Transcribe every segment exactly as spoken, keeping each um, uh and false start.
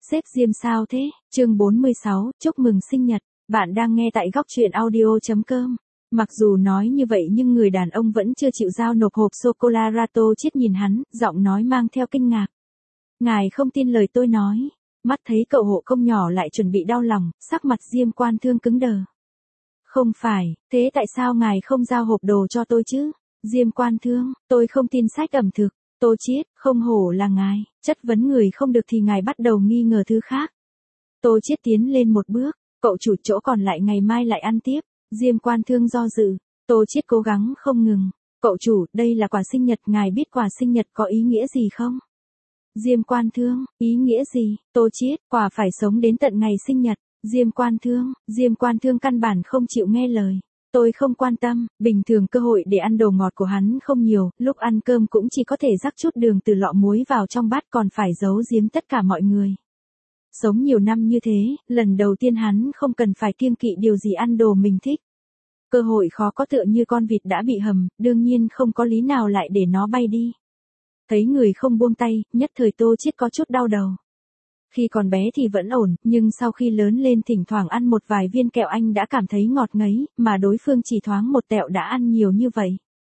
Sếp Diêm sao thế? Chương bốn mươi sáu, chúc mừng sinh nhật. Bạn đang nghe tại góc truyện audio chấm com. Mặc dù nói như vậy nhưng người đàn ông vẫn chưa chịu giao nộp hộp sô-cô-la Rato. Chiết nhìn hắn, giọng nói mang theo kinh ngạc. Ngài không tin lời tôi nói. Mắt thấy cậu hộ công nhỏ lại chuẩn bị đau lòng, sắc mặt Diêm Quan Thương cứng đờ. Không phải, thế tại sao ngài không giao hộp đồ cho tôi chứ? Diêm Quan Thương, tôi không tin sách ẩm thực. Tô Chiết, không hổ là ngài, chất vấn người không được thì ngài bắt đầu nghi ngờ thứ khác. Tô Chiết tiến lên một bước, cậu chủ chỗ còn lại ngày mai lại ăn tiếp. Diêm Quan Thương do dự, Tô Chiết cố gắng không ngừng. Cậu chủ, đây là quà sinh nhật, ngài biết quà sinh nhật có ý nghĩa gì không? Diêm Quan Thương, ý nghĩa gì? Tô Chiết, quà phải sống đến tận ngày sinh nhật. Diêm Quan Thương, Diêm Quan Thương căn bản không chịu nghe lời. Tôi không quan tâm, bình thường cơ hội để ăn đồ ngọt của hắn không nhiều, lúc ăn cơm cũng chỉ có thể rắc chút đường từ lọ muối vào trong bát, còn phải giấu giếm tất cả mọi người. Sống nhiều năm như thế, lần đầu tiên hắn không cần phải kiêng kỵ điều gì ăn đồ mình thích. Cơ hội khó có, tựa như con vịt đã bị hầm, đương nhiên không có lý nào lại để nó bay đi. Thấy người không buông tay, nhất thời Tô Chiết có chút đau đầu. Khi còn bé thì vẫn ổn, nhưng sau khi lớn lên thỉnh thoảng ăn một vài viên kẹo anh đã cảm thấy ngọt ngấy, mà đối phương chỉ thoáng một tẹo đã ăn nhiều như vậy.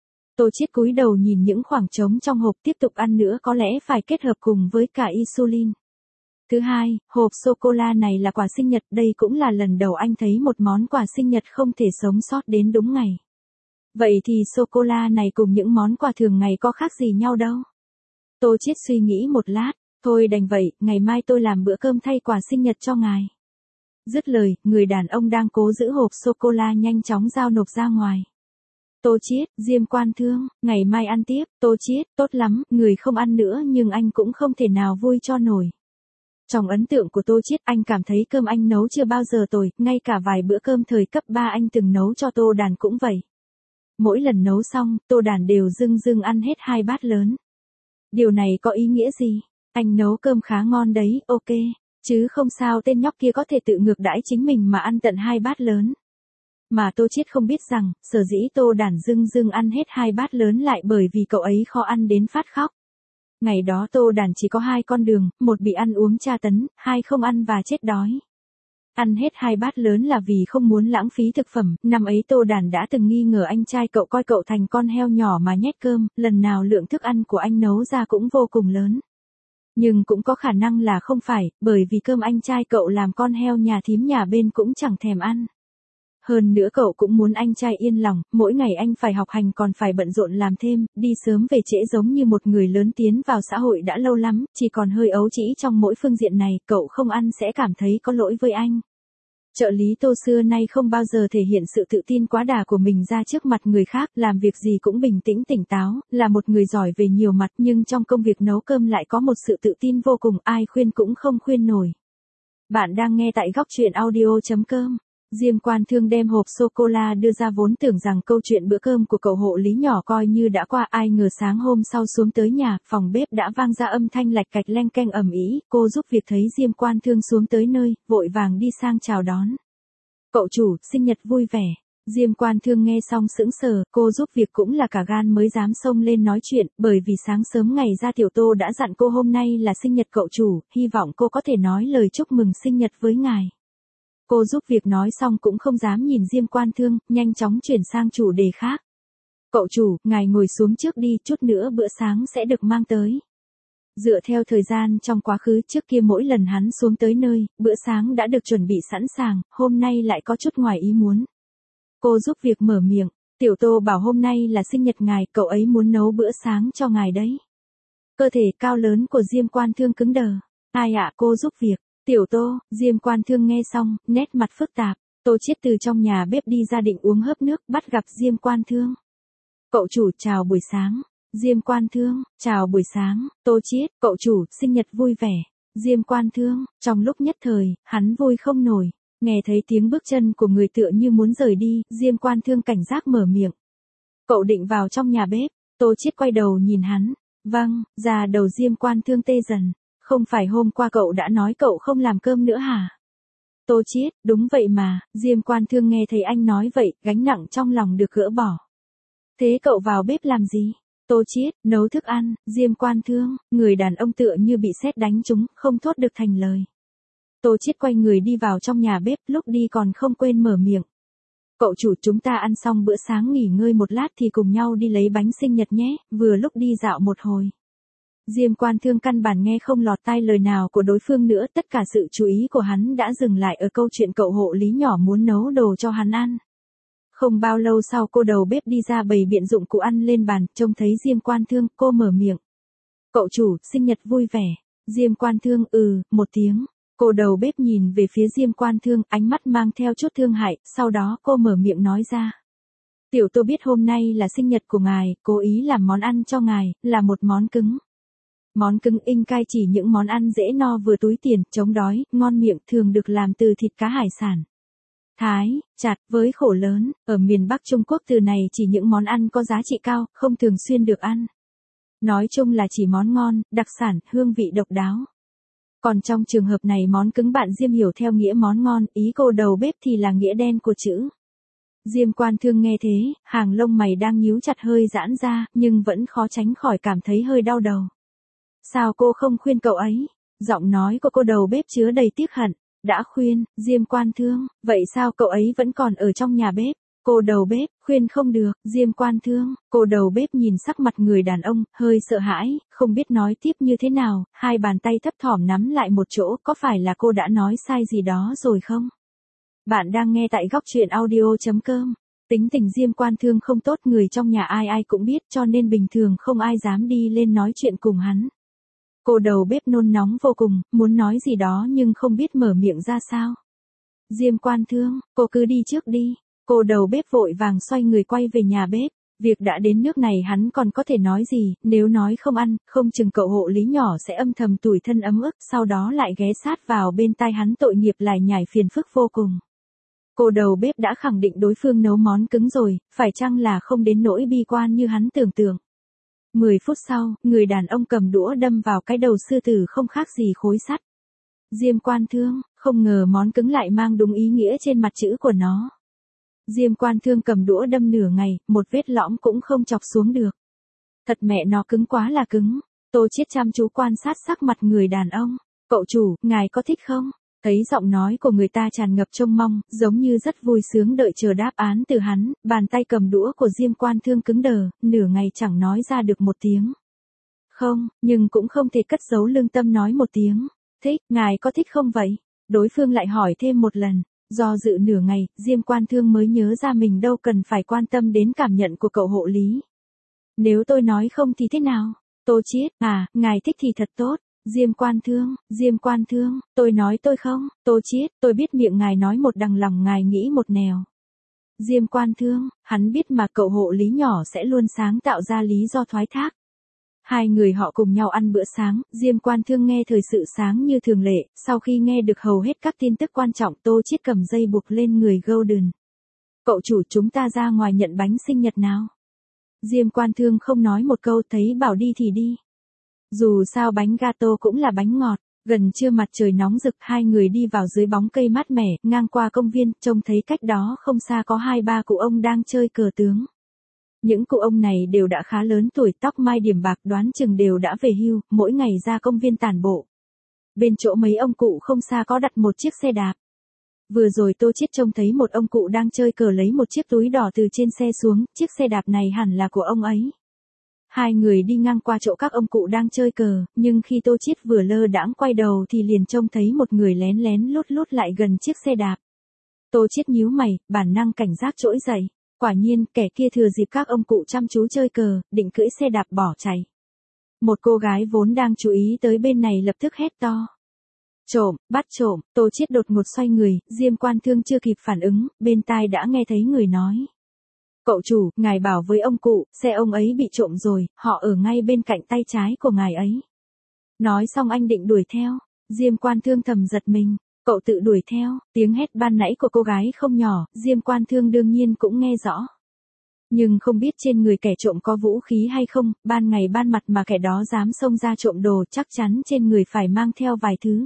Tô Chiết cúi đầu nhìn những khoảng trống trong hộp, tiếp tục ăn nữa có lẽ phải kết hợp cùng với cả insulin. Thứ hai, hộp sô-cô-la này là quà sinh nhật, đây cũng là lần đầu anh thấy một món quà sinh nhật không thể sống sót đến đúng ngày. Vậy thì sô-cô-la này cùng những món quà thường ngày có khác gì nhau đâu? Tô Chiết suy nghĩ một lát. Thôi đành vậy, ngày mai tôi làm bữa cơm thay quà sinh nhật cho ngài. Dứt lời, người đàn ông đang cố giữ hộp sô-cô-la nhanh chóng giao nộp ra ngoài. Tô Chiết, Diêm Quan Thương, ngày mai ăn tiếp. Tô Chiết, tốt lắm, người không ăn nữa nhưng anh cũng không thể nào vui cho nổi. Trong ấn tượng của Tô Chiết, anh cảm thấy cơm anh nấu chưa bao giờ tồi, ngay cả vài bữa cơm thời cấp ba anh từng nấu cho Tô Đàn cũng vậy. Mỗi lần nấu xong, Tô Đàn đều dưng dưng ăn hết hai bát lớn. Điều này có ý nghĩa gì? Anh nấu cơm khá ngon đấy, ok, chứ không sao tên nhóc kia có thể tự ngược đãi chính mình mà ăn tận hai bát lớn. Mà Tô Chiết không biết rằng, sở dĩ Tô Đàn dưng dưng ăn hết hai bát lớn lại bởi vì cậu ấy khó ăn đến phát khóc. Ngày đó Tô Đàn chỉ có hai con đường, một bị ăn uống tra tấn, hai không ăn và chết đói. Ăn hết hai bát lớn là vì không muốn lãng phí thực phẩm, năm ấy Tô Đàn đã từng nghi ngờ anh trai cậu coi cậu thành con heo nhỏ mà nhét cơm, lần nào lượng thức ăn của anh nấu ra cũng vô cùng lớn. Nhưng cũng có khả năng là không phải, bởi vì cơm anh trai cậu làm con heo nhà thím nhà bên cũng chẳng thèm ăn. Hơn nữa cậu cũng muốn anh trai yên lòng, mỗi ngày anh phải học hành còn phải bận rộn làm thêm, đi sớm về trễ giống như một người lớn tiến vào xã hội đã lâu lắm, chỉ còn hơi ấu trĩ trong mỗi phương diện này, cậu không ăn sẽ cảm thấy có lỗi với anh. Trợ lý Tô xưa nay không bao giờ thể hiện sự tự tin quá đà của mình ra trước mặt người khác, làm việc gì cũng bình tĩnh tỉnh táo, là một người giỏi về nhiều mặt nhưng trong công việc nấu cơm lại có một sự tự tin vô cùng, ai khuyên cũng không khuyên nổi. Bạn đang nghe tại góc truyện audio chấm com. Diêm Quan Thương đem hộp sô-cô-la đưa ra vốn tưởng rằng câu chuyện bữa cơm của cậu hộ lý nhỏ coi như đã qua, ai ngờ sáng hôm sau xuống tới nhà, phòng bếp đã vang ra âm thanh lạch cạch leng keng ầm ĩ, cô giúp việc thấy Diêm Quan Thương xuống tới nơi, vội vàng đi sang chào đón. Cậu chủ, sinh nhật vui vẻ. Diêm Quan Thương nghe xong sững sờ, cô giúp việc cũng là cả gan mới dám xông lên nói chuyện, bởi vì sáng sớm ngày ra Tiểu Tô đã dặn cô hôm nay là sinh nhật cậu chủ, hy vọng cô có thể nói lời chúc mừng sinh nhật với ngài. Cô giúp việc nói xong cũng không dám nhìn Diêm Quan Thương, nhanh chóng chuyển sang chủ đề khác. Cậu chủ, ngài ngồi xuống trước đi, chút nữa bữa sáng sẽ được mang tới. Dựa theo thời gian trong quá khứ trước kia mỗi lần hắn xuống tới nơi, bữa sáng đã được chuẩn bị sẵn sàng, hôm nay lại có chút ngoài ý muốn. Cô giúp việc mở miệng, Tiểu Tô bảo hôm nay là sinh nhật ngài, cậu ấy muốn nấu bữa sáng cho ngài đấy. Cơ thể cao lớn của Diêm Quan Thương cứng đờ. Ai ạ, cô giúp việc. Tiểu Tô, Diêm Quan Thương nghe xong, nét mặt phức tạp. Tô Chiết từ trong nhà bếp đi ra định uống hớp nước, bắt gặp Diêm Quan Thương. Cậu chủ, chào buổi sáng. Diêm Quan Thương, chào buổi sáng. Tô Chiết, cậu chủ, sinh nhật vui vẻ. Diêm Quan Thương, trong lúc nhất thời, hắn vui không nổi. Nghe thấy tiếng bước chân của người tựa như muốn rời đi, Diêm Quan Thương cảnh giác mở miệng. Cậu định vào trong nhà bếp. Tô Chiết quay đầu nhìn hắn. Vâng, già đầu Diêm Quan Thương tê dần. Không phải hôm qua cậu đã nói cậu không làm cơm nữa hả? Tô Chiết, đúng vậy mà, Diêm Quan Thương nghe thấy anh nói vậy, gánh nặng trong lòng được gỡ bỏ. Thế cậu vào bếp làm gì? Tô Chiết, nấu thức ăn. Diêm Quan Thương, người đàn ông tựa như bị sét đánh trúng, không thốt được thành lời. Tô Chiết quay người đi vào trong nhà bếp, lúc đi còn không quên mở miệng. Cậu chủ, chúng ta ăn xong bữa sáng nghỉ ngơi một lát thì cùng nhau đi lấy bánh sinh nhật nhé, vừa lúc đi dạo một hồi. Diêm Quan Thương căn bản nghe không lọt tai lời nào của đối phương nữa, tất cả sự chú ý của hắn đã dừng lại ở câu chuyện cậu hộ lý nhỏ muốn nấu đồ cho hắn ăn. Không bao lâu sau cô đầu bếp đi ra bày biện dụng cụ ăn lên bàn, trông thấy Diêm Quan Thương, cô mở miệng. Cậu chủ, sinh nhật vui vẻ. Diêm Quan Thương ừ, một tiếng. Cô đầu bếp nhìn về phía Diêm Quan Thương, ánh mắt mang theo chút thương hại, sau đó cô mở miệng nói ra. Tiểu Tô biết hôm nay là sinh nhật của ngài, cố ý làm món ăn cho ngài, là một món cứng. Món cứng in cai chỉ những món ăn dễ no vừa túi tiền, chống đói, ngon miệng, thường được làm từ thịt cá hải sản. Thái, chặt, với khổ lớn, ở miền Bắc Trung Quốc từ này chỉ những món ăn có giá trị cao, không thường xuyên được ăn. Nói chung là chỉ món ngon, đặc sản, hương vị độc đáo. Còn trong trường hợp này món cứng bạn Diêm hiểu theo nghĩa món ngon, ý cô đầu bếp thì là nghĩa đen của chữ. Diêm Quan Thương nghe thế, hàng lông mày đang nhíu chặt hơi giãn ra, nhưng vẫn khó tránh khỏi cảm thấy hơi đau đầu. Sao cô không khuyên cậu ấy? Giọng nói của cô đầu bếp chứa đầy tiếc hận. Đã khuyên, Diêm Quan Thương, vậy sao cậu ấy vẫn còn ở trong nhà bếp? Cô đầu bếp, khuyên không được, Diêm Quan Thương, cô đầu bếp nhìn sắc mặt người đàn ông, hơi sợ hãi, không biết nói tiếp như thế nào, hai bàn tay thấp thỏm nắm lại một chỗ, có phải là cô đã nói sai gì đó rồi không? Bạn đang nghe tại góc truyện audio chấm com. Tính tình Diêm Quan Thương không tốt, người trong nhà ai ai cũng biết, cho nên bình thường không ai dám đi lên nói chuyện cùng hắn. Cô đầu bếp nôn nóng vô cùng, muốn nói gì đó nhưng không biết mở miệng ra sao. Diêm Quan Thương, cô cứ đi trước đi. Cô đầu bếp vội vàng xoay người quay về nhà bếp. Việc đã đến nước này hắn còn có thể nói gì, nếu nói không ăn, không chừng cậu hộ lý nhỏ sẽ âm thầm tủi thân ấm ức, sau đó lại ghé sát vào bên tai hắn tội nghiệp lải nhải phiền phức vô cùng. Cô đầu bếp đã khẳng định đối phương nấu món cứng rồi, phải chăng là không đến nỗi bi quan như hắn tưởng tượng. Mười phút sau, người đàn ông cầm đũa đâm vào cái đầu sư tử không khác gì khối sắt. Diêm Quan Thương, không ngờ món cứng lại mang đúng ý nghĩa trên mặt chữ của nó. Diêm Quan Thương cầm đũa đâm nửa ngày, một vết lõm cũng không chọc xuống được. Thật mẹ nó cứng quá là cứng. Tô Chiết chăm chú quan sát sắc mặt người đàn ông. Cậu chủ, ngài có thích không? Thấy giọng nói của người ta tràn ngập trông mong, giống như rất vui sướng đợi chờ đáp án từ hắn, bàn tay cầm đũa của Diêm Quan Thương cứng đờ, nửa ngày chẳng nói ra được một tiếng. Không, nhưng cũng không thể cất giấu lương tâm nói một tiếng. Thích, ngài có thích không vậy? Đối phương lại hỏi thêm một lần. Do dự nửa ngày, Diêm Quan Thương mới nhớ ra mình đâu cần phải quan tâm đến cảm nhận của cậu hộ lý. Nếu tôi nói không thì thế nào? Tô Chiết, à, ngài thích thì thật tốt. Diêm Quan Thương, Diêm Quan Thương, tôi nói tôi không, Tô Chiết, tôi biết miệng ngài nói một đằng lòng ngài nghĩ một nẻo. Diêm Quan Thương, hắn biết mà cậu hộ lý nhỏ sẽ luôn sáng tạo ra lý do thoái thác. Hai người họ cùng nhau ăn bữa sáng, Diêm Quan Thương nghe thời sự sáng như thường lệ, sau khi nghe được hầu hết các tin tức quan trọng Tô Chiết cầm dây buộc lên người Golden. Cậu chủ, chúng ta ra ngoài nhận bánh sinh nhật nào? Diêm Quan Thương không nói một câu, thấy bảo đi thì đi. Dù sao bánh gato cũng là bánh ngọt, gần trưa mặt trời nóng rực, hai người đi vào dưới bóng cây mát mẻ, ngang qua công viên, trông thấy cách đó không xa có hai ba cụ ông đang chơi cờ tướng. Những cụ ông này đều đã khá lớn tuổi, tóc mai điểm bạc, đoán chừng đều đã về hưu, mỗi ngày ra công viên tản bộ. Bên chỗ mấy ông cụ không xa có đặt một chiếc xe đạp. Vừa rồi Tô Chiết trông thấy một ông cụ đang chơi cờ lấy một chiếc túi đỏ từ trên xe xuống, chiếc xe đạp này hẳn là của ông ấy. Hai người đi ngang qua chỗ các ông cụ đang chơi cờ, nhưng khi Tô Chiết vừa lơ đãng quay đầu thì liền trông thấy một người lén lén lút lút lại gần chiếc xe đạp. Tô Chiết nhíu mày, bản năng cảnh giác trỗi dậy. Quả nhiên, kẻ kia thừa dịp các ông cụ chăm chú chơi cờ, định cưỡi xe đạp bỏ chạy. Một cô gái vốn đang chú ý tới bên này lập tức hét to. Trộm, bắt trộm, Tô Chiết đột ngột xoay người, Diêm Quan Thương chưa kịp phản ứng, bên tai đã nghe thấy người nói. Cậu chủ, ngài bảo với ông cụ, xe ông ấy bị trộm rồi, họ ở ngay bên cạnh tay trái của ngài ấy. Nói xong anh định đuổi theo, Diêm Quan Thương thầm giật mình. Cậu tự đuổi theo, tiếng hét ban nãy của cô gái không nhỏ, Diêm Quan Thương đương nhiên cũng nghe rõ. Nhưng không biết trên người kẻ trộm có vũ khí hay không, ban ngày ban mặt mà kẻ đó dám xông ra trộm đồ, chắc chắn trên người phải mang theo vài thứ.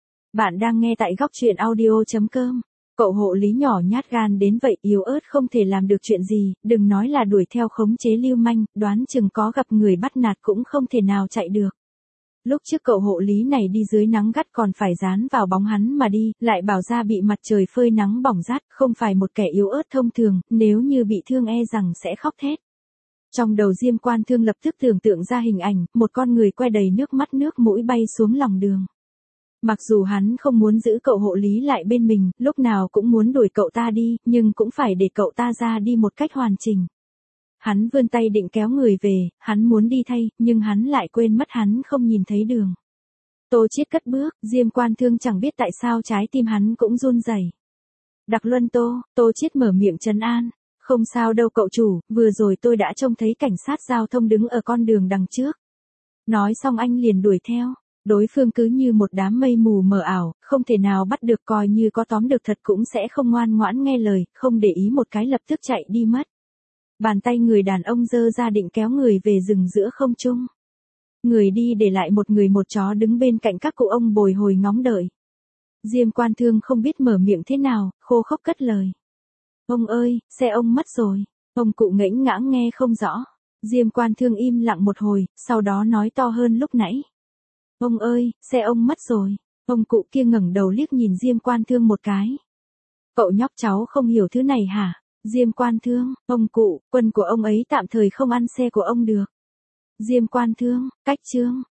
Bạn đang nghe tại góc truyện audio chấm com. Cậu hộ lý nhỏ nhát gan đến vậy, yếu ớt không thể làm được chuyện gì, đừng nói là đuổi theo khống chế lưu manh, đoán chừng có gặp người bắt nạt cũng không thể nào chạy được. Lúc trước cậu hộ lý này đi dưới nắng gắt còn phải dán vào bóng hắn mà đi, lại bảo ra bị mặt trời phơi nắng bỏng rát, không phải một kẻ yếu ớt thông thường, nếu như bị thương e rằng sẽ khóc thét. Trong đầu Diêm Quan Thương lập tức tưởng tượng ra hình ảnh, một con người que đầy nước mắt nước mũi bay xuống lòng đường. Mặc dù hắn không muốn giữ cậu hộ lý lại bên mình, lúc nào cũng muốn đuổi cậu ta đi, nhưng cũng phải để cậu ta ra đi một cách hoàn chỉnh. Hắn vươn tay định kéo người về, hắn muốn đi thay, nhưng hắn lại quên mất hắn không nhìn thấy đường. Tô Chiết cất bước, Diêm Quan Thương chẳng biết tại sao trái tim hắn cũng run rẩy. Đặc Luân Tô, Tô Chiết mở miệng trấn an. Không sao đâu cậu chủ, vừa rồi tôi đã trông thấy cảnh sát giao thông đứng ở con đường đằng trước. Nói xong anh liền đuổi theo. Đối phương cứ như một đám mây mù mờ ảo, không thể nào bắt được, coi như có tóm được thật cũng sẽ không ngoan ngoãn nghe lời, không để ý một cái lập tức chạy đi mất. Bàn tay người đàn ông giơ ra định kéo người về rừng giữa không trung. Người đi để lại một người một chó đứng bên cạnh các cụ ông bồi hồi ngóng đợi. Diêm Quan Thương không biết mở miệng thế nào, khô khốc cất lời. Ông ơi, xe ông mất rồi. Ông cụ ngẫnh ngãng nghe không rõ. Diêm Quan Thương im lặng một hồi, sau đó nói to hơn lúc nãy. Ông ơi, xe ông mất rồi. Ông cụ kia ngẩng đầu liếc nhìn Diêm Quan Thương một cái. Cậu nhóc cháu không hiểu thứ này hả? Diêm Quan Thương, ông cụ, quân của ông ấy tạm thời không ăn xe của ông được. Diêm Quan Thương, cách chương.